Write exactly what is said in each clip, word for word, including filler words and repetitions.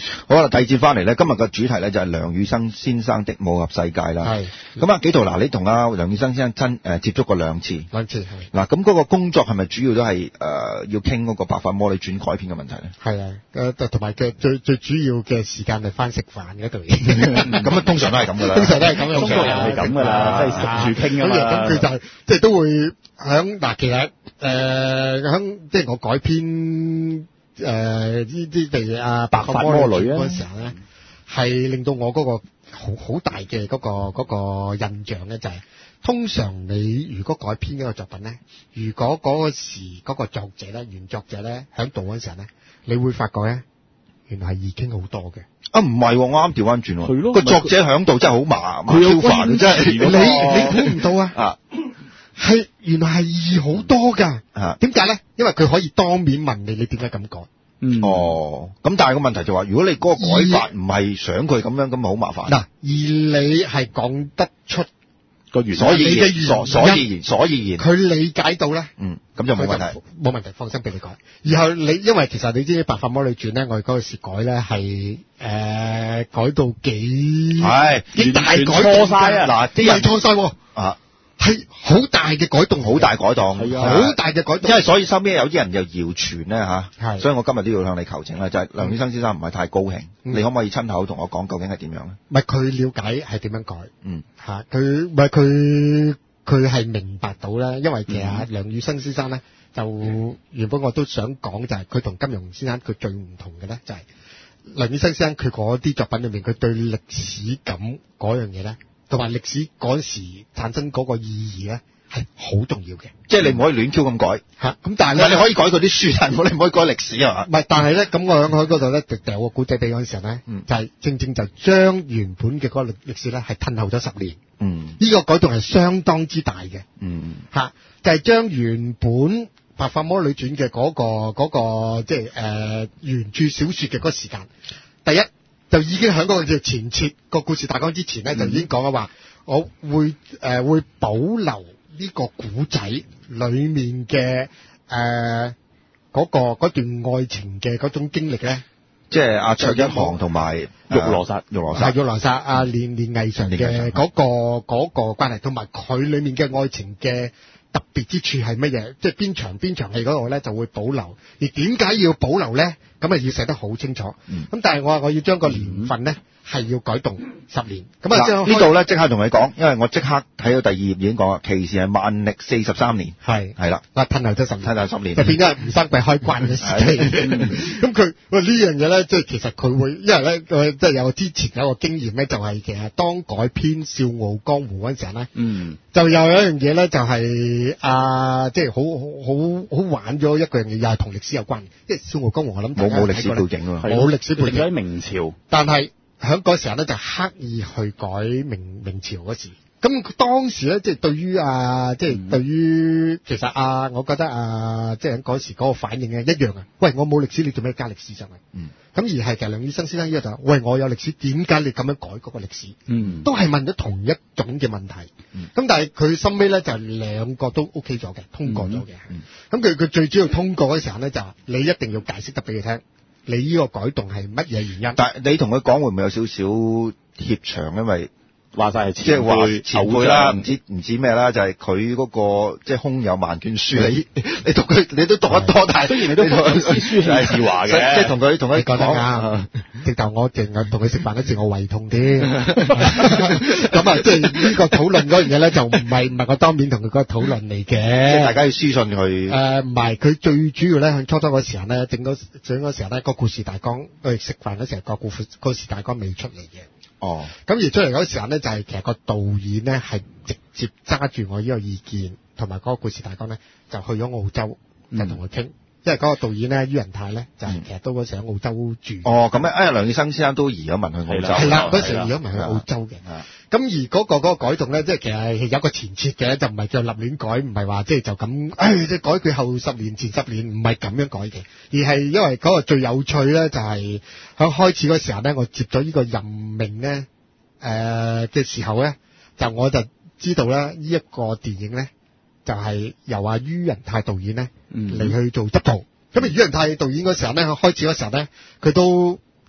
好啦，第二節翻嚟咧，今日嘅主題咧就係梁羽生先生的武俠世界啦。係。咁啊，紀陶嗱，你同阿梁羽生先生真誒、呃、接觸過兩次。 兩次係。 嗱，咁嗰個工作係咪主要都係誒、呃、要傾嗰個《白髮魔女傳》改編嘅問題咧？ 係啊，誒同埋嘅最最主要嘅時間係翻食飯嗰度。 咁啊，通常都係咁噶啦。 通常都係咁樣。 中國人係咁噶啦，即係食住傾㗎嘛。 咁佢就係即係都會響嗱，其實誒響即係我改編。誒呢啲譬如啊白髮魔女嗰陣時候咧，係令到我嗰個好好大嘅嗰個嗰個印象咧，就係通常你如果改編一個作品咧，如果嗰時嗰個作者咧，原作者咧喺度嗰陣時候咧，你會發覺咧，原來係易傾好多嘅。啊唔係，我啱調翻轉喎。係咯，個作者喺度真係好麻麻超煩，真係你你估唔到啊！啊係原來係易好多噶，點解咧？因為佢可以當面問你，你點解咁改？嗯，哦，咁但係個問題就話，如果你嗰個改法唔係想佢咁樣，咁咪好麻煩。嗱，而你係講得出個原因，所以嘅原所以然，所以然，佢理解到咧，嗯，咁就冇問題，冇問題，放心俾你改。然後你因為其實你知《白髮魔女傳》咧，我哋嗰時改咧係誒改到幾係幾大改錯晒啊！嗱，啲人錯晒啊！係好大嘅改動，好大改動，係啊，好大嘅改動。因為所以收尾有啲人又謠傳咧吓，係，所以我今日都要向你求證啦，就係、是、梁羽生先生唔係太高興、嗯，你可唔可以親口同我講究竟係點樣咧？唔係佢了解係點樣改，嗯，吓佢唔係佢佢係明白到咧，因為其實梁羽生先生咧就原本我都想講就係佢同金庸先生佢最唔同嘅咧就係、是、梁羽生先生佢嗰啲作品裏面佢對歷史感嗰樣嘢咧。同埋歷史嗰時產生嗰個意義咧，係好重要嘅。即係你唔可以亂 Q 咁改嚇。咁、嗯、但係咧，你可以改佢啲書，但係你唔可以改歷史啊嘛。唔係，但係咧，咁我喺喺嗰度咧，就掉個古仔俾嗰陣時候咧、嗯，就係、是、正正就將原本嘅嗰個歷歷史咧，係褪後咗十年。嗯，呢、這個改動係相當之大嘅。嗯，嚇，就係、是、將原本《白髮魔女傳》嘅嗰個嗰、那個即係誒原著小説嘅嗰個時間，第一。就已經喺嗰個叫前設個故事大綱之前咧、嗯，就已經講咗話，我會誒、呃、會保留呢個古仔裡面嘅誒嗰個嗰段愛情嘅嗰種經歷咧，即係阿卓一航同埋玉羅剎、玉羅剎、玉羅剎阿連連毅常嘅嗰個嗰個關係，同埋佢裡面嘅愛情嘅特別之處係乜嘢？即係邊場邊場戲嗰度咧就會保留，而點解要保留咧？咁啊要寫得好清楚。咁、嗯、但係我話我要將個年份咧係、嗯、要改動十年。咁啊呢度咧即刻同你講，因為我即刻睇到第二頁已經講啦，其時係萬曆四十三年。係係啦，嗱褪後咗十年，褪後十年就變咗吳生貴開關嘅時期。咁佢喂呢樣嘢咧，即係其實佢會，因為咧佢即係有之前有個經驗咧，就係、是、其實當改編《笑傲江湖》嗰陣時候咧，嗯，就又有一樣嘢咧，就係、是、啊，即係好好好玩咗一個樣嘢，又係同歷史有關嘅，即係《笑傲江湖》我諗冇冇歷史背景啊，冇歷史背景喺明朝，但係喺嗰時候咧就刻意去改明明朝嗰時。咁當時咧，即係對於啊，即係對於其實啊，我覺得啊，即係喺嗰時嗰個反應咧一樣啊。喂，我冇歷史，你做咩加歷史上去？嗯。咁而係其實梁羽生先生呢個就係，喂，我有歷史，點解你咁樣改嗰個歷史？嗯。都係問咗同一種嘅問題。嗯。咁但係佢收尾咧就兩個都 OK 咗嘅，通過咗嘅。嗯。咁佢佢最主要通過嗰時候咧就係你一定要解釋得俾佢聽，你呢個改動係乜嘢原因？但係你同佢講會唔會有少少怯場，因為？話晒係即係話前輩啦，唔知唔知咩啦，就係佢嗰個即係空有萬卷書，你你讀佢你都讀得多，但係雖然你都讀書係是話嘅，即係同佢同佢講啊，直頭我淨係同佢食飯嗰時我胃痛添，咁啊即係呢個討論嗰樣嘢咧就唔係唔係我當面同佢個討論嚟嘅，即係大家要書信佢。誒唔係，佢最主要咧喺初初嗰時候咧整嗰整嗰時候咧個故事大綱，佢食飯嗰時候個故故事大綱未出嚟嘅。哦，咁而出嚟嗰時候咧，就係、是、其實個導演咧係直接揸住我呢個意見，同埋嗰個故事大綱咧，就去咗澳洲，就同佢傾。因為嗰個導演咧，于仁泰咧，就係、是、其實都嗰時喺澳洲住。哦，咁咧，啊梁羽生先生都移咗民去澳洲。係啦，嗰時移咗民去澳洲嘅。咁而嗰、那個嗰、那個改動咧，即係其實係有個前設嘅，就唔係叫立亂改，唔係話即係就咁，誒即係改佢後十年前十年，唔係咁樣改嘅，而係因為嗰個最有趣咧，就係、是、喺開始嗰時候咧，我接咗呢個任命咧，誒、呃、嘅時候咧，就我就知道咧，呢、這、一個電影咧。就係、是、由阿于仁泰導演咧嚟去做執導，咁啊于仁泰導演嗰時候咧，開始嗰時候咧，佢都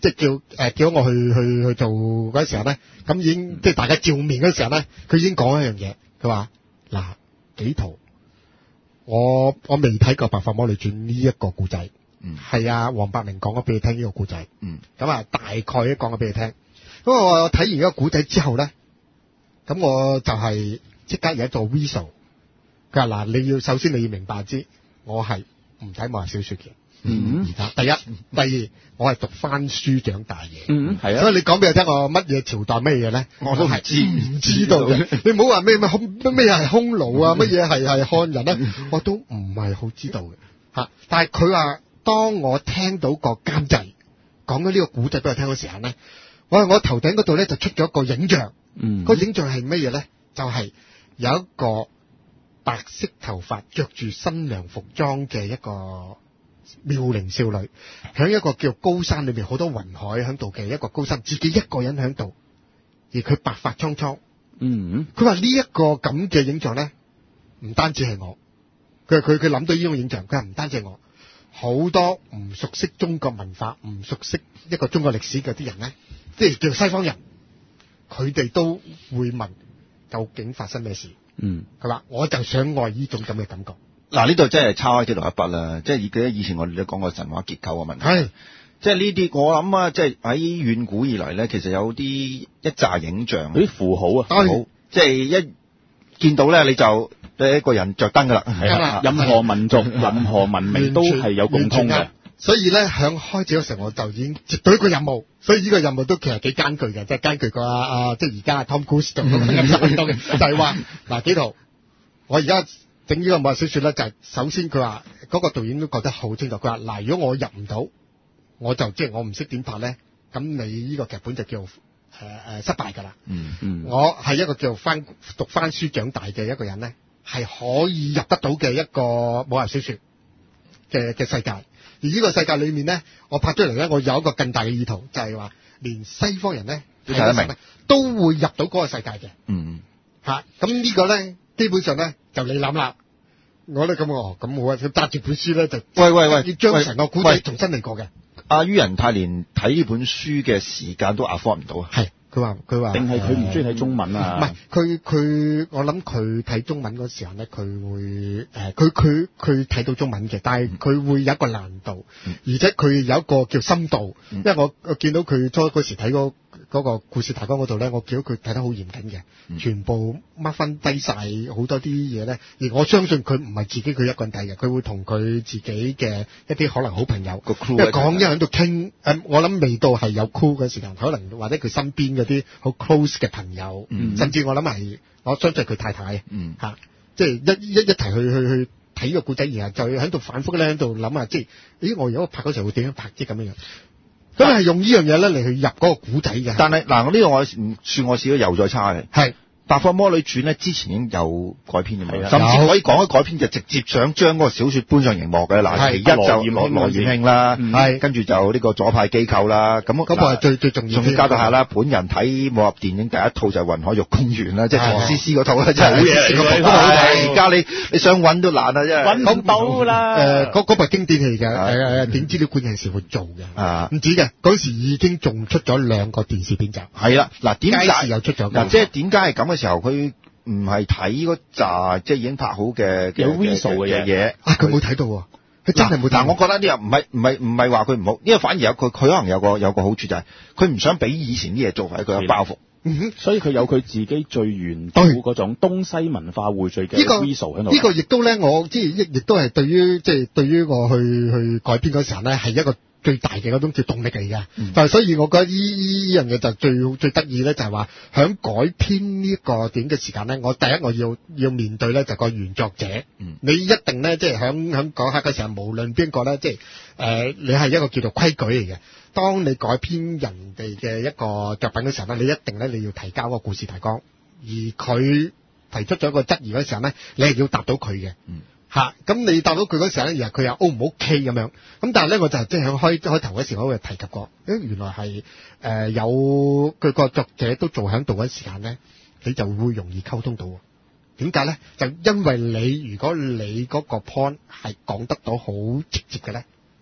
即係叫誒、呃、叫我去去去做嗰時候咧，咁已經即係大家照面嗰時候咧，佢已經講一樣嘢，佢話嗱幾圖，我我未睇過《白髮魔女傳》呢一個故仔，嗯，係啊，黃百鳴講咗俾你聽呢個故仔，嗯，咁啊大概都講咗俾你聽，咁我睇完呢個故仔之後咧，咁我就係即刻有一做 visual， 佢話嗱你要首先你要明白知，我係唔睇武俠小說嘅。嗯，而家第一，第二，我係讀翻書長大嘅。嗯，係啊。所以你講俾我聽，我乜嘢朝代乜嘢咧，我都係知唔知道嘅。你唔好話咩咩匈咩係匈奴啊，乜嘢係係漢人咧，我都唔係好知道嘅吓。但係佢話，當我聽到個監製講咗呢個古仔俾我聽嘅時候咧，我我頭頂嗰度咧就出咗一個影像。嗯，個影像係乜嘢咧？就係、是、有一個白色頭髮、着住新娘服裝嘅一個妙齡少女，喺一個叫高山裏面，好多雲海喺度嘅一個高山，自己一個人喺度，而佢白髮蒼蒼。嗯，佢話呢一個咁嘅影像咧，唔單止係我，佢佢佢諗到呢種影像，佢話唔單止係我，好多唔熟悉中國文化、唔熟悉一個中國歷史嘅啲人咧，即係叫西方人，佢哋都會問究竟發生咩事。嗯，佢話我就想愛呢種咁嘅感覺。 嗱，呢度真係抄開啲落一筆啦，即係記得以前我哋都講過神話結構嘅問題。係，即係呢啲我諗啊，即係喺遠古以嚟咧，其實有啲一紮影像， 啲符號啊， 符號，即係一見到咧你就一個人着燈噶啦。係啊， 任何民族、任何文明都係有共通嘅。 所以咧，響開始嗰時候我就已經接到一個任務，所以呢個任務都其實幾艱巨嘅，即係艱巨過啊啊，即係而家 Tom Cruise 做咁樣多嘅，就係話嗱幾圖，我而家。整呢個武俠小說咧，就係、是、首先佢話嗰個導演都覺得好清楚，佢話嗱，如果我入唔到，我就即係、就是、我唔識點拍咧，咁你呢個劇本就叫誒誒、呃、失敗噶啦。嗯嗯，我係一個叫翻讀翻書長大嘅一個人咧，係可以入得到嘅一個武俠小說嘅嘅世界。而呢個世界裏面咧，我拍出嚟咧，我有一個更大嘅意圖，就係、是、話連西方人咧睇得明都會入到嗰個世界嘅。嗯，吓咁呢個咧。基本上咧就你諗啦，我咧咁哦咁好啊，佢揸住本書咧就喂喂喂， 要將成個古仔重新嚟過嘅。 阿于仁泰連睇呢本書嘅時間都 afford 唔到啊。 係，佢話佢話定係佢唔中意睇中文啊？ 唔係，佢佢我諗佢睇中文嗰時候咧，佢會誒，佢佢佢睇到中文嘅，但係佢會有一個難度，嗯、而且佢有一個叫深度，嗯、因為我我見到佢初嗰時睇嗰。嗰個故事提綱嗰度咧，我見到佢睇得好嚴謹嘅，嗯、全部 mark 翻低晒好多啲嘢咧。而我相信佢唔係自己佢一個人睇嘅，佢會同佢自己嘅一啲可能好朋友，個 crew 因為講一喺度傾。誒，我諗未到係有 crew 嘅時間，可能或者佢身邊嗰啲好 close 嘅朋友，嗯、甚至我諗係我相信佢太太，嚇、嗯啊，即係一一一齊去去去睇個故仔，然後就喺度反覆咧喺度諗下，即係咦，我如果拍嗰時候會點樣拍即咁樣樣。咁係用呢樣嘢咧嚟去入嗰個古仔嘅， 但係嗱，我呢個我唔算我試咗又再差嘅。係《白髮魔女傳》咧，之前已經有改編嘅嘛，甚至可以講一改編就直接想將嗰個小說搬上熒幕嘅。嗱，其一就羅羅艷卿啦，係跟住就呢個左派機構啦。咁咁係最最重要。 仲要交代下啦，本人睇武俠電影第一套就係《雲海玉公園》啦，即係唐詩詩嗰套啦，真係好嘢嚟嘅。而家你你想揾都難啊，真係揾唔到啦。 誒，嗰嗰部經典戲嘅，誒誒，點知呢管有時會做嘅，啊，唔止嘅，嗰時已經仲出咗兩個電視片集。 係啦，嗱，點解又出咗？ 嗱，即係點解係咁嘅時候佢？唔係睇嗰扎即係已經拍好嘅有 visual 嘅嘢啊！佢冇睇到，佢真係冇睇。 但我覺得呢個唔係唔係唔係話佢唔好，呢個反而有佢佢可能有個有個好處就係佢唔想俾以前啲嘢做係佢有包袱， 嗯、所以佢有佢自己最原本嗰種東西文化匯聚嘅 visual 喺度。 呢個亦都咧，我即係亦亦都係對於即係對於我去去改編嗰時候咧，係一個最大嘅嗰種叫動力嚟嘅，嗯、但係所以我覺得呢呢樣嘢就最最得意咧，就係話響改編呢一個電影嘅時間咧，我第一我要要面對咧就個原作者，嗯、你一定咧即係響響講下嘅時候，無論邊個咧，即係誒、呃、你係一個叫做規矩嚟嘅。當你改編人哋嘅一個作品嘅時候咧，你一定咧你要提交個故事提綱，而佢提出咗一個質疑嘅時候咧，你係要答到佢嘅。嗯吓，咁、啊、你答到佢嗰時候咧，然後佢又 O 唔 OK 咁樣，咁但係咧我就即係響開開頭嗰時我會提及過，誒原來係誒、呃、有佢個作者都做響度嗰時間咧，你就會容易溝通到。點解咧？就因為你如果你嗰個 point 係講得到好直接嘅咧，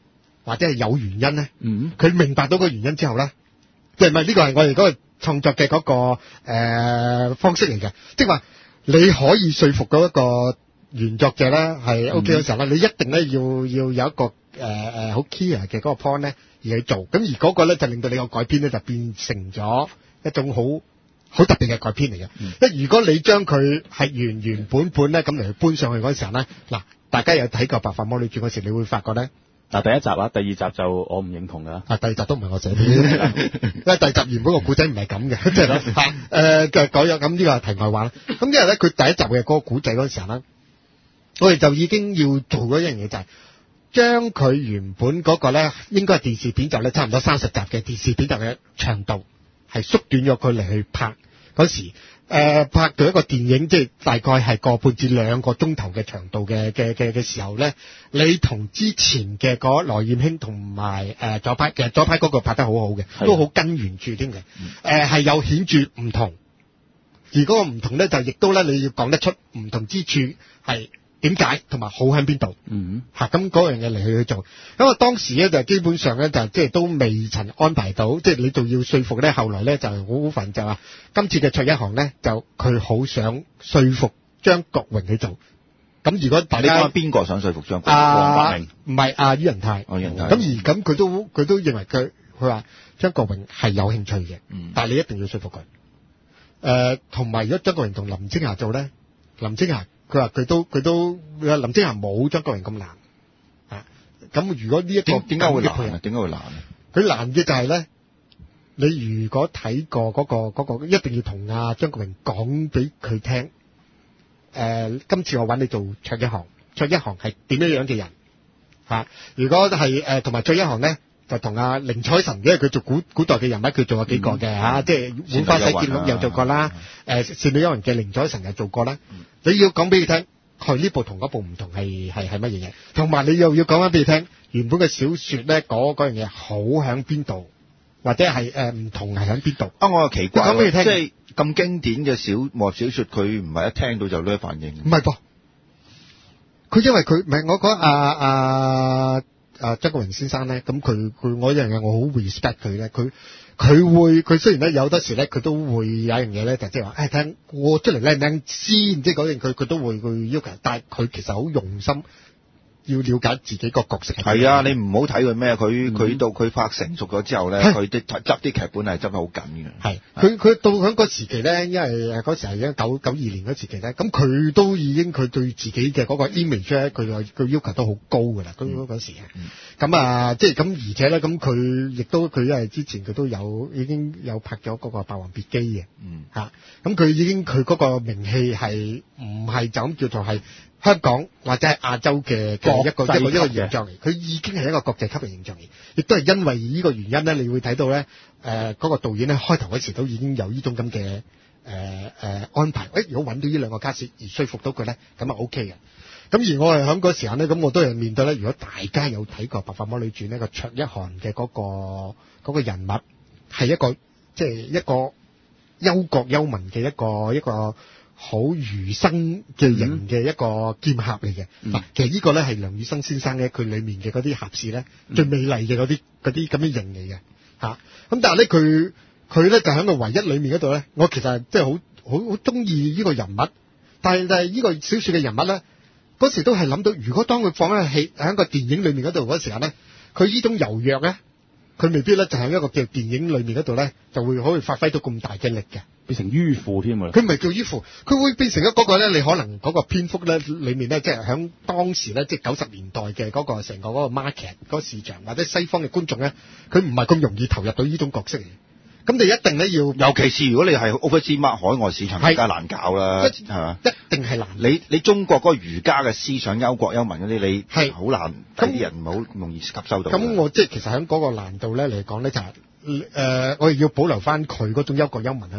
或者係有原因咧， 嗯， 佢明白到個原因之後咧，即係唔係呢個係我哋嗰個創作嘅嗰、嗰個誒、呃、方式嚟嘅，即係話你可以說服到一個原作者咧係 OK 嘅時候咧，嗯、你一定咧要要有一個誒誒好 clear 嘅嗰個 point 咧而去做，咁而嗰個咧就令到你個改編咧就變成咗一種好好特別嘅改編嚟嘅。因為、嗯、如果你將佢係原原本本咧咁嚟去搬上去嗰時候咧，嗱，大家有睇過《白髮魔女傳》嗰時，你會發覺咧。 嗱，第一集啊，第二集就我唔認同㗎。 啊，第二集都唔係我寫嘅，因為第二集原本個古仔唔係咁嘅，即係咧嚇誒嘅改咗，咁呢個係題外話啦。咁因為咧，佢第一集嘅嗰個古仔嗰陣時候咧，我哋就已經要做嗰一樣嘢，就係將佢原本嗰個咧應該係電視片集咧差唔多三十集嘅電視片集嘅長度，係縮短咗佢嚟去拍嗰時。誒、呃、拍到一個電影，即係大概係個半至兩個鐘頭嘅長度嘅嘅嘅嘅時候咧，你同之前嘅嗰羅艷卿同埋誒左派，其實左派嗰個拍得好好嘅，的都好跟原著添嘅，誒係、嗯呃、有顯著唔同，而嗰個唔同咧就亦都咧你要講得出唔同之處係點解，同埋好喺邊度， 嗯嚇咁嗰樣嘢嚟去去做。咁啊當時咧就基本上咧就即係都未曾安排到，即係你仲要說服咧。後來咧就好好煩，就話今次嘅卓一航咧就佢好想說服張國榮去做。咁如果大家你講邊個想說服張國榮？ 黃百鳴唔係阿于仁泰。 哦，于仁泰。 咁而咁佢都佢都認為佢佢話張國榮係有興趣嘅， 嗯、 但係你一定要說服佢。誒、呃，同埋如果張國榮同林青霞做咧，林青霞。佢話佢都佢都林青霞冇張國榮咁難啊！咁如果呢一個點解會難啊？點解會難啊？ 佢難嘅就係咧，你如果睇過嗰、嗰個嗰、嗰個，一定要同阿張國榮講俾佢聽。誒、呃，今次我揾你做卓一航，卓一航係點樣樣嘅人嚇、啊？如果係誒同埋卓一航咧，就同阿寧采臣，因為佢做古古代嘅人物，佢做過幾個嘅嚇，嗯、即係浣花洗劍錄又做過啦，誒倩女幽魂嘅寧采臣又做過啦。嗯、你要講俾佢聽，佢呢部同嗰部唔同係係係乜嘢嘢？同埋你又要講翻俾佢聽，原本嘅小説咧嗰嗰樣嘢好喺邊度，或者係誒唔同係喺邊度？ 啊，我又奇怪， 講俾佢聽， 即係咁經典嘅小武俠小説，佢唔係一聽到就咧反應。 唔係噃，佢因為佢唔係我講阿阿阿張國榮先生咧，咁佢佢我一樣嘢我好 respect 佢咧，佢佢會佢雖然咧有得時咧佢都會有一樣嘢咧，就即係話誒聽我出嚟靚唔靚先，即係嗰樣佢佢都會去要求，但係佢其實好用心。要了解自己個角色係係啊！你唔好睇佢咩，佢佢、嗯、到佢拍成熟咗之後咧，佢啲執啲劇本係執得好緊嘅。 係佢佢到喺嗰時期咧，因為嗰時係因九九二年嗰時期咧，咁佢都已經佢對自己嘅嗰個 image 咧，佢佢要求都好高㗎啦。嗰嗰、嗯、時咁、嗯、啊，即係咁，而且咧，咁佢亦都佢因為之前佢都有已經有拍咗嗰個《霸王別姬》嘅， 嗯嚇咁佢已經佢嗰個名氣係唔係就咁叫做係。香港或者係亞洲嘅嘅一個一個一個形象嚟，佢已經係一個國際級嘅形象嚟，亦都係因為呢個原因咧，你會睇到咧，誒、呃、嗰、那個導演咧開頭嗰時都已經有呢種咁嘅誒誒安排。誒，如果揾到呢兩個卡士而說服到佢咧，咁啊 OK 嘅。咁而我係喺嗰時間咧，咁我都係面對咧。如果大家有睇過《白髮魔女傳》呢個卓一航嘅嗰、那個那個人物係一個即係、就是、一個憂國憂民嘅一個一個。一個好儒生嘅型嘅一個劍俠嚟嘅，嗱、嗯，其實呢個咧係梁羽生先生咧，佢裏面嘅嗰啲俠士咧，嗯、最美麗嘅嗰啲嗰啲咁嘅型嚟嘅，嚇、啊。咁但係咧，佢佢咧就喺個唯一裏面嗰度咧，我其實即係好好好中意呢個人物，但係但係呢個小説嘅人物咧，嗰時都係諗到，如果當佢放喺戲喺個電影裏面嗰度嗰時候咧，佢呢種柔弱咧，佢未必咧就喺一個嘅電影裏面嗰度咧，就會可以發揮到咁大嘅力嘅。 變成迂腐添啊！ 佢唔係叫迂腐，佢會變成咗嗰個咧。你可能嗰個篇幅咧，裏面咧，即係喺當時咧，即係九十年代嘅嗰個成個嗰個 market 嗰個市場，或者西方嘅觀眾咧，佢唔係咁容易投入到呢種角色嚟。咁你一定咧要， 尤其是如果你係 overseas market 海外市場，更加難搞啦，係嘛？ 一定係難。 你你中國嗰個儒家嘅思想、憂國憂民嗰啲，你係好難，啲人唔好容易吸收到。 咁我即係其實喺嗰個難度咧嚟講咧，就係、是、誒、呃，我哋要保留翻佢嗰種憂國憂民喺度。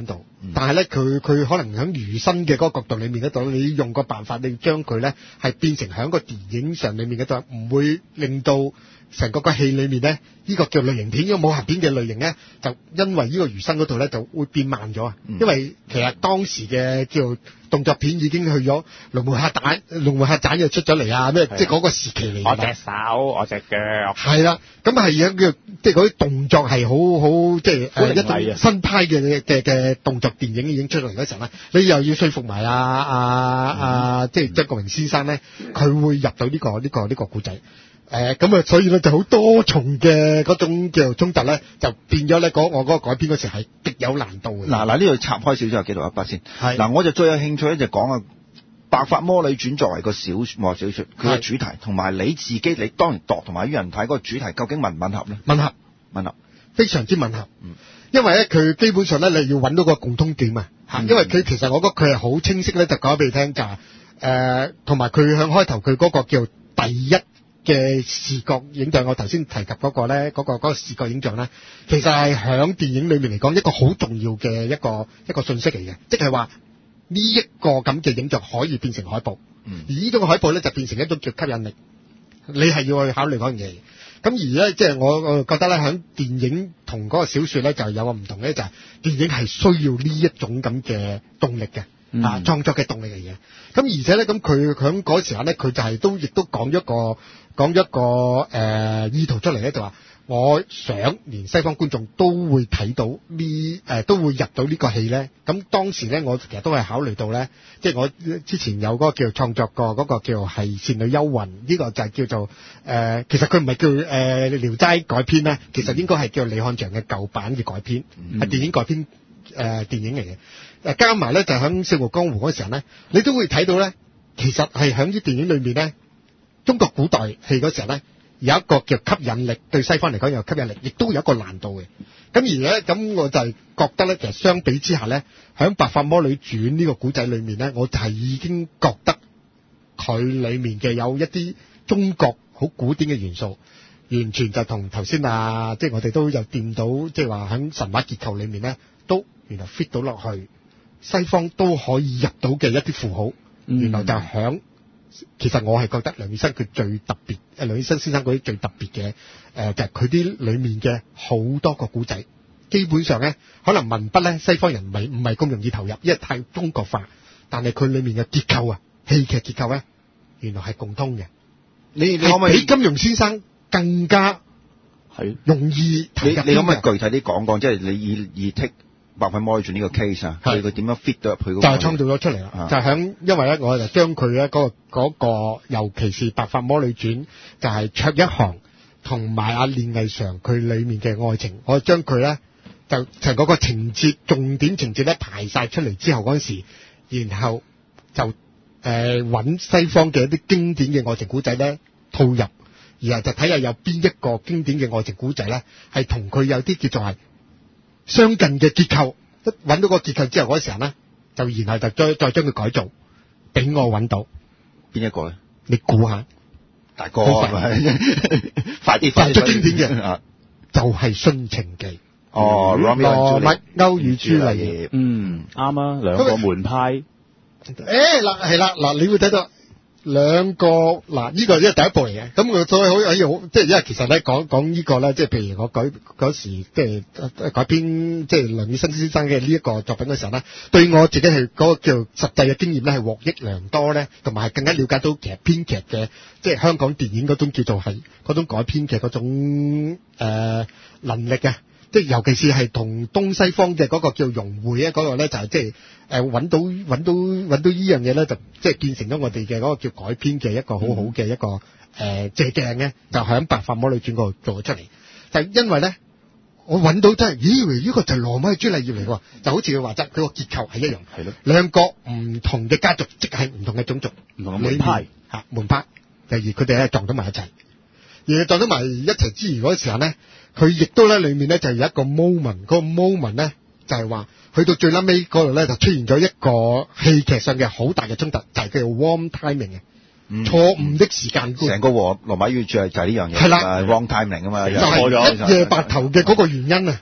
嗯、但係咧佢佢可能喺餘生嘅嗰個角度裏面嗰度，你用個辦法，你將佢咧係變成喺個電影上裏面嗰度，唔會令到成個個戲裏面咧呢、呢個叫類型片，呢、呢個武俠片嘅類型咧，就因為呢個餘生嗰度咧就會變慢咗啊！嗯、因為其實當時嘅叫動作片已經去咗龍門客棧，龍門客棧又出咗嚟啊！咩即係嗰個時期嚟。 我隻手，我隻腳。 係啦，咁係有叫即係嗰啲動作係好好即係誒一種新派嘅嘅嘅動作電影已經出嚟嗰時候咧，你又要說服埋啊啊啊即係張國榮先生咧，佢會入到呢、呢個呢、呢個呢、呢個故仔。誒咁啊，所以咧就好多重嘅嗰種叫衝突咧，就變咗咧嗰我嗰個改編嗰時係極有難度嘅。 嗱嗱，呢度插開少少有幾度一筆先。係嗱，我就最有興趣咧就講啊，《白髮魔女傳》作為個小說小說，佢嘅主題同埋你自己你當年度同埋於人睇嗰個主題，究竟吻唔吻合咧？ 吻合， 吻合， 非常之吻合。 嗯， 因為咧佢基本上咧你要揾到個共通點啊。嚇、嗯，因為佢其實我覺得佢係好清晰咧，就講俾你聽就係誒，同埋佢向開頭佢嗰個叫第一嘅視覺影像，我頭先提及嗰個咧，嗰、嗰個嗰、嗰個視覺影像咧，其實係響電影裏面嚟講一個好重要嘅一個一個信息嚟嘅，即係話呢一個咁嘅影像可以變成海報，嗯、而呢種海報咧就變成一種叫吸引力，你係要去考慮嗰樣嘢。咁而咧，即係我我覺得咧，響電影同嗰個小說咧就有個唔同咧，就係、是、電影係需要呢一種咁嘅動力嘅。嗯、啊，創作嘅動力嚟嘅。咁而且咧，咁佢響嗰時候咧，佢就係都亦都講一個講一個誒、呃、意圖出嚟咧，就話我想連西方觀眾都會睇到呢誒、呃，都會入到呢個戲咧。咁當時咧，我其實都係考慮到咧，即係我之前有嗰個叫創作過嗰個叫係《倩女幽魂》，呢、這個就係叫做誒、呃，其實佢唔係叫誒《聊齋》改編咧，其實應該係叫李翰祥嘅舊版嘅改編，係、嗯、電影改編誒、呃、電影嚟嘅。誒加埋咧就喺《笑傲江湖》嗰時候咧，你都會睇到咧，其實係喺啲電影裏面咧，中國古代戲嗰時候咧，有一個叫吸引力，對西方嚟講有吸引力，亦都有一個難度嘅。咁而咧，咁我就係覺得咧，其實相比之下咧，喺《白髮魔女傳》呢個古仔裏面咧，我就係已經覺得佢裏面嘅有一啲中國好古典嘅元素，完全就同頭先啊，即係我哋都有掂到，即係話喺神話結構裏面咧，都原來 fit 到落去。西方都可以入到嘅一啲符號，嗯、原來就響。其實我係覺得梁羽生佢最特別，誒梁羽生先生嗰啲最特別嘅，誒、呃、就係佢啲裡面嘅好多個古仔，基本上咧可能文筆咧西方人唔係唔係咁容易投入，因為太中國化。但係佢裡面嘅結構啊，戲劇結構咧，原來係共通嘅。你你可唔可以比金庸先生更加係容易投入？ 你你可唔可以具體啲講講？即係你以以剔。白髮魔女傳呢個 case 啊，佢佢點樣 fit 到入去嗰個？ 就係創造咗出嚟啦，啊、就係響，因為咧，我就將佢咧嗰個嗰、嗰個，尤其是白髮魔女傳，就係卓一航同埋阿練藝常佢裏面嘅愛情，我將佢咧就就嗰個情節重點情節咧排晒出嚟之後嗰陣時，然後就誒揾、呃、西方嘅一啲經典嘅愛情古仔咧套入，然後就睇下有邊一個經典嘅愛情古仔咧係同佢有啲叫做係相近嘅結構，一揾到個結構之後嗰時候咧，就然後就再再將佢改造，俾我揾到邊一個咧？ 你估下， 大哥，快啲快最經典嘅就係《殉情記》。 哦，羅密歐與朱麗葉， 嗯，啱啊，兩個門派。 誒嗱係啦嗱，你會睇到。兩個嗱，呢、這個呢係第一部嚟嘅，咁我所以好可以好，即係因為其實咧講講呢個咧，即係譬如我改嗰時即係改編即係梁羽生先生嘅呢一個作品嘅時候咧，對我自己係嗰個叫實際嘅經驗咧係獲益良多咧，同埋係更加了解到其實編劇嘅即係香港電影嗰種叫做係嗰種改編嘅嗰種誒、呃、能力啊。即係尤其是係同東西方嘅嗰個叫融匯咧，嗰個咧就係即係誒揾到揾到揾到呢樣嘢咧，就即係變成咗我哋嘅嗰個叫改編嘅一個好好嘅一個誒、呃、借鏡咧，就喺《白髮魔女傳》嗰度做咗出嚟。就係、因為咧，我揾到真係，咦？呢個就係羅密歐朱麗葉嚟喎，就好似佢話齋，佢個結構係一樣，係咯，兩個唔同嘅家族，即係唔同嘅種族，唔同嘅門派嚇門派，就而佢哋咧撞到埋一齊，而撞到埋一齊之餘嗰時候咧。佢亦都咧，裏面咧就有一個 moment，嗰個 moment 咧就係話，去到最撚尾嗰度咧就出現咗一個戲劇上嘅好大嘅衝突，就係、是、叫做 wrong timing 嘅、嗯，錯誤的時間觀。成個和羅密歐與朱麗葉就係呢樣嘢，係啦 wrong timing 啊嘛，就係、是、一夜白頭嘅嗰個原因啊。嗯，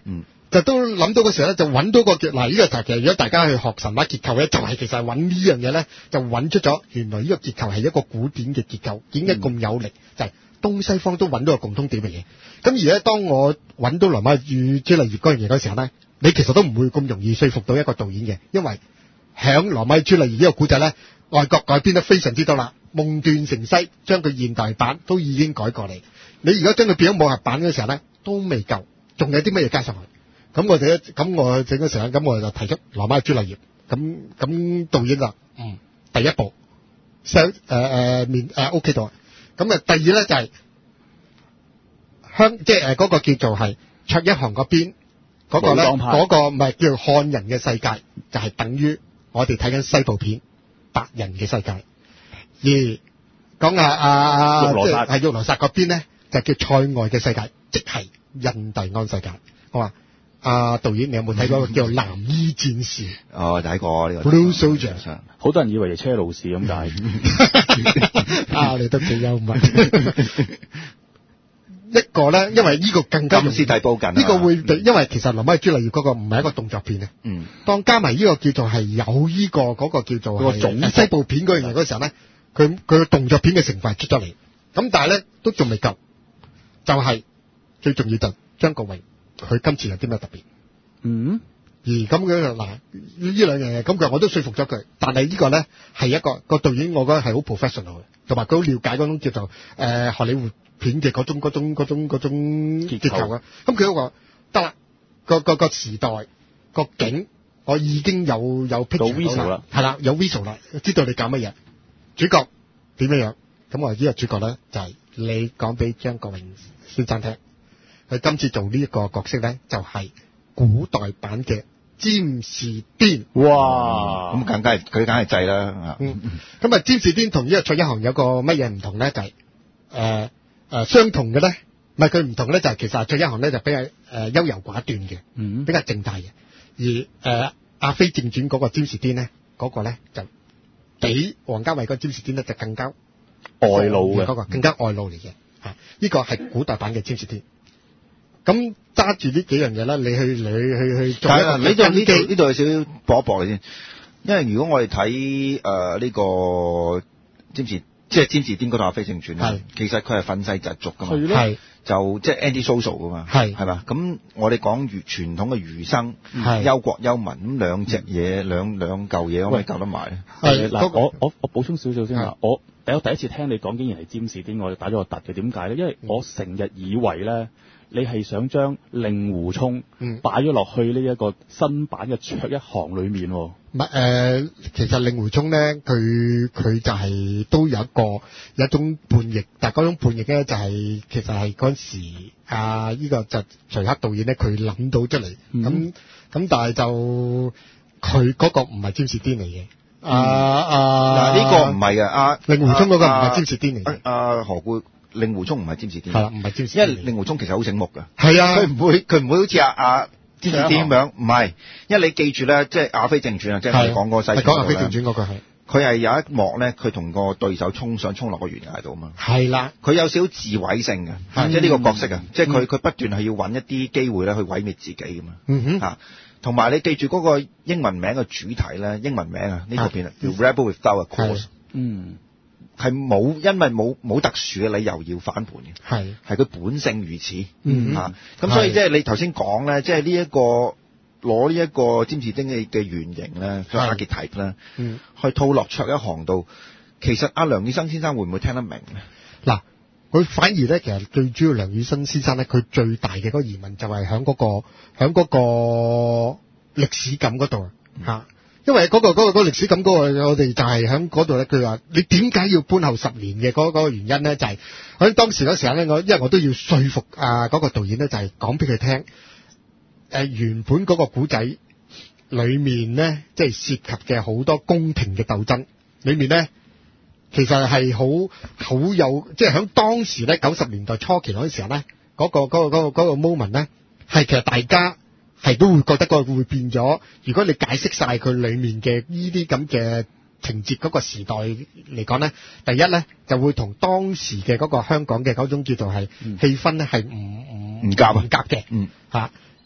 就都諗到嗰時候咧，就揾到個結嗱，呢個就其實如果大家去學神話結構咧，就係、是、其實係揾呢樣嘢咧，就揾出咗原來呢個結構係一個古典嘅結構，點解咁有力？嗯、就係東西方都揾到個共通點嘅嘢。咁而咧，當我揾到羅馬與朱麗葉嗰樣嘢嗰時候咧，你其實都唔會咁容易說服到一個導演嘅，因為響羅馬與朱麗葉呢個古仔咧，外國改編得非常之多啦，夢斷城西將佢現代版都已經改過嚟，你而家將佢變咗武俠版嘅時候咧，都未夠，仲有啲乜嘢加上去？咁我哋咁我整嗰時間，咁我就提出羅馬與朱麗葉，咁咁導演就嗯第一步 sell 誒誒面誒 OK 到，咁啊第二咧就係、是、香即係誒嗰個叫做係卓一航嗰邊嗰個咧嗰個唔係叫漢人嘅世界，就係、是、等於我哋睇緊西部片白人嘅世界，而講啊啊即係係玉羅薩嗰邊咧就叫塞外嘅世界，即係印第安世界。我話。啊！導演，你有冇睇過個叫《藍衣戰士》？ 哦，睇過呢、這個。 Blue Soldier， 好多人以為係車路士咁解。 啊！你都幾幽默。一個咧，因為呢個更加金絲睇煲緊。 呢個會，因為其實《羅馬與朱麗葉》嗰個唔係一個動作片啊。嗯。當加埋呢個叫做係有呢、這個嗰、那個叫做係總西部片嗰樣嘢嗰時候咧，佢佢個動作片嘅成分出咗嚟。咁但係咧都仲未夠，就係、是、最重要就張國榮。佢今次有啲咩特別？嗯，而咁樣嗱，呢兩樣嘢，咁佢我都說服咗佢。但係呢個咧係一個個導演，我覺得係好 professional 嘅，同埋佢好了解嗰種叫做誒、呃、荷里活片嘅嗰種嗰種嗰種嗰種結構啊。咁佢嗰個得啦，個個個時代個景，我已經有有 picture 到啦，係啦，有 visual 啦，知道你搞乜嘢，主角點樣樣。咁我呢個主角咧就係、是、你講俾張國榮先生聽。佢今次做呢一個角色咧，就係、是、古代版嘅占士甸。哇！ 咁梗係佢梗係制啦。 嗯，咁啊，占士甸同呢個卓一航有個乜嘢唔同咧？就係誒誒相同嘅咧，唔係佢唔同咧，就係、是、其實卓一航咧就比較誒優柔寡斷嘅，嗯，比較靜態嘅。而誒、呃、阿飛正傳嗰個占士甸咧，嗰、那個咧就比王家衛個占士甸咧就更加外露嘅， 嗰、那個更加外露嚟嘅。嚇、嗯，呢個係古代版嘅占士甸。咁揸住呢幾樣嘢啦，你去你去去做一個呢度呢度呢度有少少搏一搏嚟先，因為如果我哋睇誒呢個占士即係占士甸嗰套《阿飛正傳》咧，其實佢係憤世嫉俗噶嘛，係就即係 anti-social 噶嘛，係係嘛？咁我哋講儒傳統嘅儒生，憂國憂民，咁兩隻嘢兩兩嚿嘢可唔可以夾得埋咧？ 係嗱，我我我補充少少先啦，我第我第一次聽你講竟然係占士甸，我就打咗個突嘅，點解咧？因為我成日以為咧。你係想將令狐沖擺咗落去呢一個新版嘅卓一航裏面？唔係誒，其實令狐沖咧，佢佢就係、是、都有一個有一種叛逆，但係嗰種叛逆咧就係、是、其實係嗰陣時啊，呢、這個就徐克導演咧佢諗到出嚟，咁、嗯、咁但係就佢嗰個唔係占士甸嚟嘅。啊啊嗱呢個唔係嘅，阿令狐沖嗰個唔係占士甸嚟嘅， 阿何故？令狐沖唔係占士甸， 係啦，唔係占士甸，因為令狐沖其實好醒目㗎， 係啊， 佢唔會佢唔會好似阿阿占士甸咁樣，唔係，因為你記住咧，即係《阿飛正傳》啊，即係我哋講嗰個西， 講《阿飛正傳》嗰個係， 佢係有一幕咧，佢同個對手衝上衝落個懸崖度啊嘛， 係啦， 佢有少少自毀性嘅，即係呢個角色啊，即係佢佢不斷係要揾一啲機會咧去毀滅自己㗎嘛，嗯哼，嚇，同埋你記住嗰個英文名嘅主題咧，英文名啊，呢個片啊叫《Rebel Without a Cause》，嗯。係冇，因為冇冇特殊嘅理由要翻盤嘅，係係佢本性如此，嗯嚇，咁、啊、所以即係你頭先講咧，即係呢一個攞呢一個占士甸嘅嘅原型咧，個 archetype 咧，嗯，去套落卓一航度，其實阿梁羽生先生會唔會聽得明咧？ 嗱，佢反而咧，其實最主要梁羽生先生咧，佢最大嘅嗰個疑問就係喺嗰個喺嗰個歷史感嗰度嚇。嗯因為嗰、嗰個嗰、嗰個嗰、嗰個歷史咁嗰個，我哋就係喺嗰度咧。佢話你點解要搬後十年嘅嗰、嗰個原因咧，就係、是、喺當時嗰時候咧，我因為我都要說服啊嗰、嗰個導演咧，就係講俾佢聽，誒、呃、原本嗰個古仔裏面咧，即係涉及嘅好多宮廷嘅鬥爭裏面咧，其實係好好有，即係喺當時咧九十年代初期嗰陣時候咧，嗰、嗰個嗰、嗰個嗰、嗰個嗰個 moment 咧，係其實大家。係都會覺得個會變咗。如果你解釋晒佢裏面嘅呢啲咁嘅情節嗰個時代嚟講咧，第一咧就會同當時嘅嗰個香港嘅嗰種叫做係氣氛咧係唔唔唔夾唔夾嘅。嗯，嚇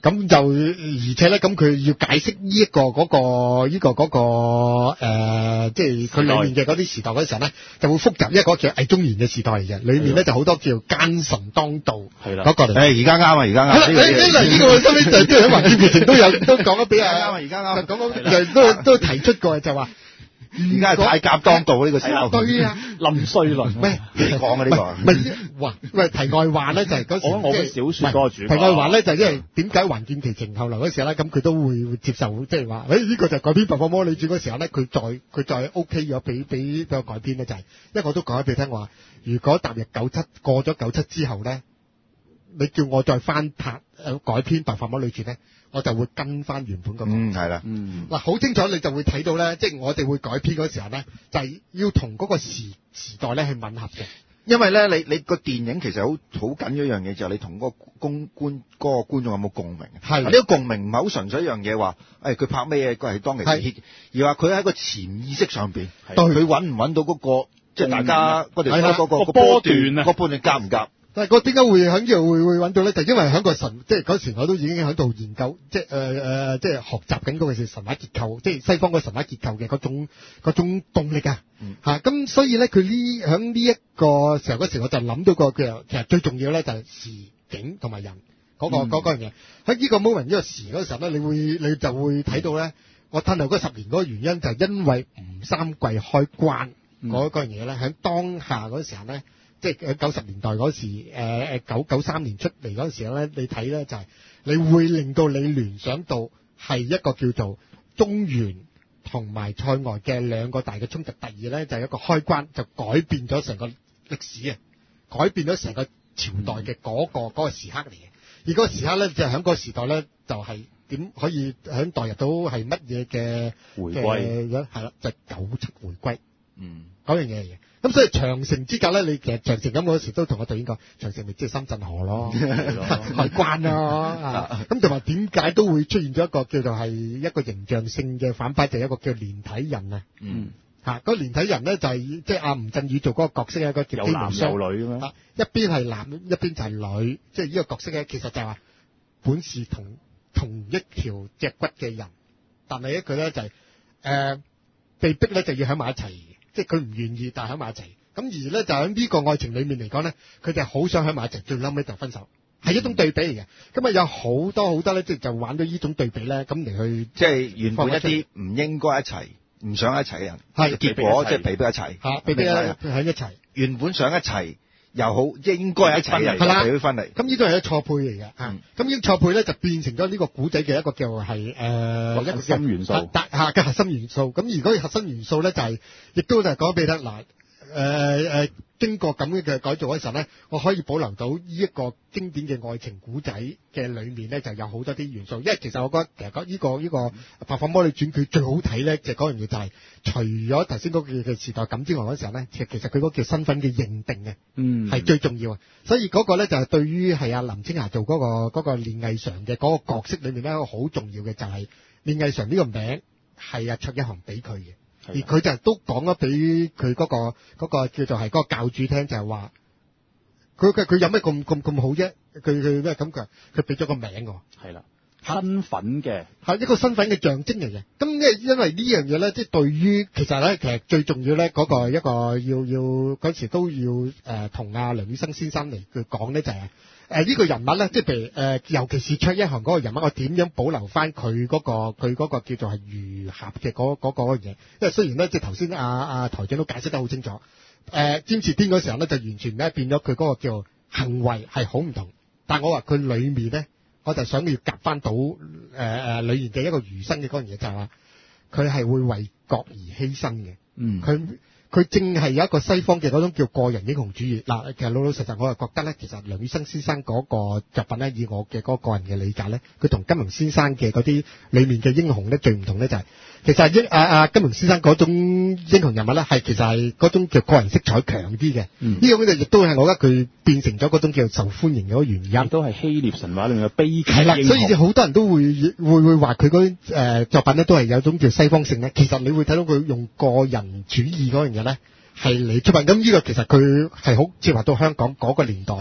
咁就而且咧，咁佢要解釋呢一個嗰個呢個嗰個誒，即係佢裏面嘅嗰啲時代嗰陣時候咧，就會複雜，因為嗰個叫魏忠賢嘅時代嚟嘅，裏面咧就好多叫奸臣當道嗰個嚟。誒而家啱啊，而家啱。 係啦，誒誒嗱，呢個收尾就即係喺華劍奇情都有都講咗俾啊， 啱啊，而家啱。 講講就都都提出過就話。 而家係太監當道呢個時候， 對啊， 林瑞麟， 喂， 你講啊呢個， 唔係，哇，喂，題外話咧就係嗰時， 我我嘅小説嗰個主， 題外話咧就係因為點解還劍奇情後來嗰時候咧，咁佢都會接受，即係話，誒呢個就係改編《白髮魔女傳》嗰時候咧，佢再佢再 OK 咗，俾俾俾我改編咧就係，因為我都講咗俾你聽話，如果踏入九七過咗九七之後咧，你叫我再翻拍誒改編《白髮魔女傳》咧。我就會跟翻原本嗰個， 嗯係啦， 嗯嗱好清楚你就會睇到咧，即係我哋會改編嗰時候咧，就係要同嗰個時時代咧係吻合嘅， 因為咧你你個電影其實好好緊要一樣嘢就係你同嗰個公觀嗰個觀眾有冇共鳴，係呢個共鳴唔係好純粹一樣嘢話，誒佢拍咩嘢佢係當其時 hit，而話佢喺個潛意識上邊，對佢揾唔揾到嗰個即係大家嗰條嗰個個波段啊，個波段夾唔夾？ 但係我點解會喺呢度會會揾到咧？就因為喺個神，即係嗰時我都已經喺度研究，即係誒誒，即係學習緊嗰個神話結構，即係西方個神話結構嘅嗰種嗰種動力啊！嚇咁、嗯啊，所以咧佢呢喺呢一個時候嗰時，我就諗到個嘅其實最重要咧就係時景同埋人嗰、嗰個嗰、嗯、樣嘢。喺呢個 moment 呢個時嗰個時候咧，你會你就會睇到咧，我褪後嗰十年嗰個原因就係因為吳三桂開關嗰樣嘢咧，喺、嗯、當下嗰時候咧。即係喺九十年代嗰時，誒誒九九三年出嚟嗰陣時候咧，你睇咧就係、是、你會令到你聯想到係一個叫做中原同埋塞外嘅兩個大嘅衝突。第二咧就係、是、一個開關，就改變咗成個歷史啊，改變咗成個朝代嘅嗰、那個嗰、那個時刻嚟嘅。而嗰個時刻咧就喺嗰個時代咧就係、是、點可以喺代入到係乜嘢嘅回歸？ 係啦，就九、是、七回歸。 嗯， 嗰樣嘢嚟嘅。咁所以長城之隔咧，你其實長城咁嗰時都同我導演講，長城咪即係深圳河咯，開關咯。咁同埋點解都會出現咗一個叫做係一個形象性嘅反派，就係、是、一個叫連體人啊。 嗯， 嚇、啊，嗰、那個連體人咧就係即係阿吳鎮宇做嗰個角色，一個叫有男有女咁樣。一邊係男，一邊就係女，即係呢個角色咧，其實就係話本是同同一條脊骨嘅人，但係咧佢咧就係、是、誒、呃、被逼咧就要喺埋一齊。即係佢唔願意，但係喺埋一齊。咁而咧就喺呢個愛情裏面嚟講咧，佢哋好想喺埋一齊，最嬲尾就分手，係一種對比嚟嘅。咁啊有好多好多咧，即係就玩到呢種對比咧，咁嚟去即係原本一啲唔應該一齊、唔想一齊嘅人，係結果即係被逼一齊， 嚇被逼喺一齊。 原本想一齊又好，即係應該一齊嘅人，係被分離。 咁呢都係一錯配嚟嘅。嗯，咁呢錯配咧就變成咗呢個古仔嘅一個叫係誒一個核心元素， 嚇嘅核心元素。咁如果核心元素咧就係、是，亦都就係講俾你聽嗱。誒、呃、誒、呃，經過咁嘅改造嗰陣咧，我可以保留到呢一個經典嘅愛情古仔嘅裏面咧，就有好多啲元素。因為其實我覺得其實講、這、呢個呢、這個《白髮魔女傳》佢最好睇咧，就嗰樣嘢就係、是、除咗頭先嗰個嘅時代感之外嗰時候咧，其實其實佢嗰個叫身份嘅認定嘅，嗯，係最重要啊。所以嗰個咧就係、是、對於係阿林青霞做嗰、那個嗰、那個練藝常嘅嗰個角色裏面咧，一個好重要嘅就係練藝常呢個名係阿卓一航俾佢嘅。而佢就都講咗俾佢嗰個嗰、嗰個叫做係嗰個教主聽，就係話佢佢佢有咩咁咁咁好啫？佢佢咩咁佢佢俾咗個名我，係啦， 身份嘅係一個身份嘅象徵嚟嘅。咁因為因為呢樣嘢咧，即係對於其實咧，其實最重要咧，嗰、嗰個一個要要嗰時都要誒同阿梁羽生先生嚟佢講咧，就係、係。誒、呃，呢、這個人物咧，即係譬如誒、呃，尤其是卓一航嗰個人物，我點樣保留翻佢嗰個佢嗰個叫做係儒俠嘅嗰嗰嗰樣嘢？因為雖然咧，即係頭先阿阿台長都解釋得好清楚，誒、呃，詹士甸嗰時候咧就完全咧變咗佢嗰個叫行為係好唔同，但係我話佢裏面咧，我就想要夾翻到誒誒、呃、裏面嘅一個儒生嘅嗰樣嘢，就係話佢係會為國而犧牲嘅，嗯，佢。佢正係有一個西方嘅嗰種叫個人英雄主義嗱，其實老老實實我係覺得咧，其實梁羽生先生嗰個作品咧，以我嘅嗰個個人嘅理解咧，佢同金庸先生嘅嗰啲裡面嘅英雄咧最唔同咧就係、是，其實英啊啊金庸先生嗰種英雄人物咧係其實係嗰種叫個人色彩強啲嘅，嗯，呢種咧亦都係我覺得佢變成咗嗰種叫受歡迎嘅原因，都係希臘神話裡面嘅悲劇英雄。係啦，所以好多人都會會會話佢嗰啲誒作品咧都係有種叫西方性咧，其實你會睇到佢用個人主義嗰樣嘢咧係嚟出品，咁呢個其實佢係好即係話到香港嗰個年代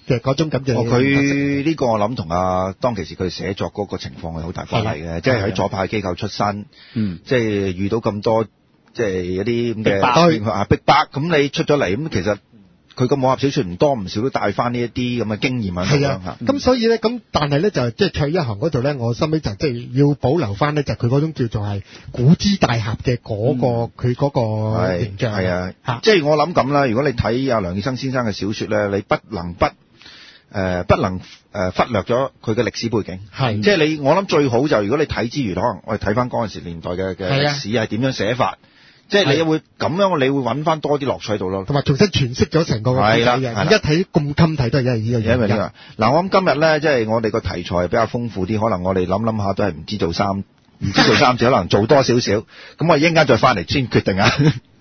嘅嗰種咁嘅。 佢呢個我諗同啊當其時佢寫作嗰個情況係好大關係嘅，即係喺左派機構出身， 嗯， 即係遇到咁多即係一啲咁嘅啊逼迫，咁你出咗嚟咁其實。佢個武俠小說唔多唔少都帶翻呢一啲咁嘅經驗啊， 係啊，咁、嗯、所以咧，咁但係咧就即係卓一航嗰度咧，我心尾就即係要保留翻咧，就佢、是、嗰種叫做係古之大俠嘅嗰個佢嗰、嗯、個形象。 係啊，啊即係我諗咁啦，如果你睇阿梁羽生先生嘅小說咧，你不能不誒、呃、不能誒、呃、忽略咗佢嘅歷史背景。係，即係你我諗最好就如果你睇之餘，可能我哋睇翻嗰陣時年代嘅嘅歷史係點樣寫法。即係你會咁樣，你會揾翻多啲樂趣喺度咯，同埋重新詮釋咗成個係啦。而家睇咁襟睇都係因為呢個嘢。因為呢個嗱，我諗今日咧，即係我哋個題材比較豐富啲，可能我哋諗諗下都係唔知做三，唔知做三字，可能做多少少。咁我一陣間再翻嚟先決定啊。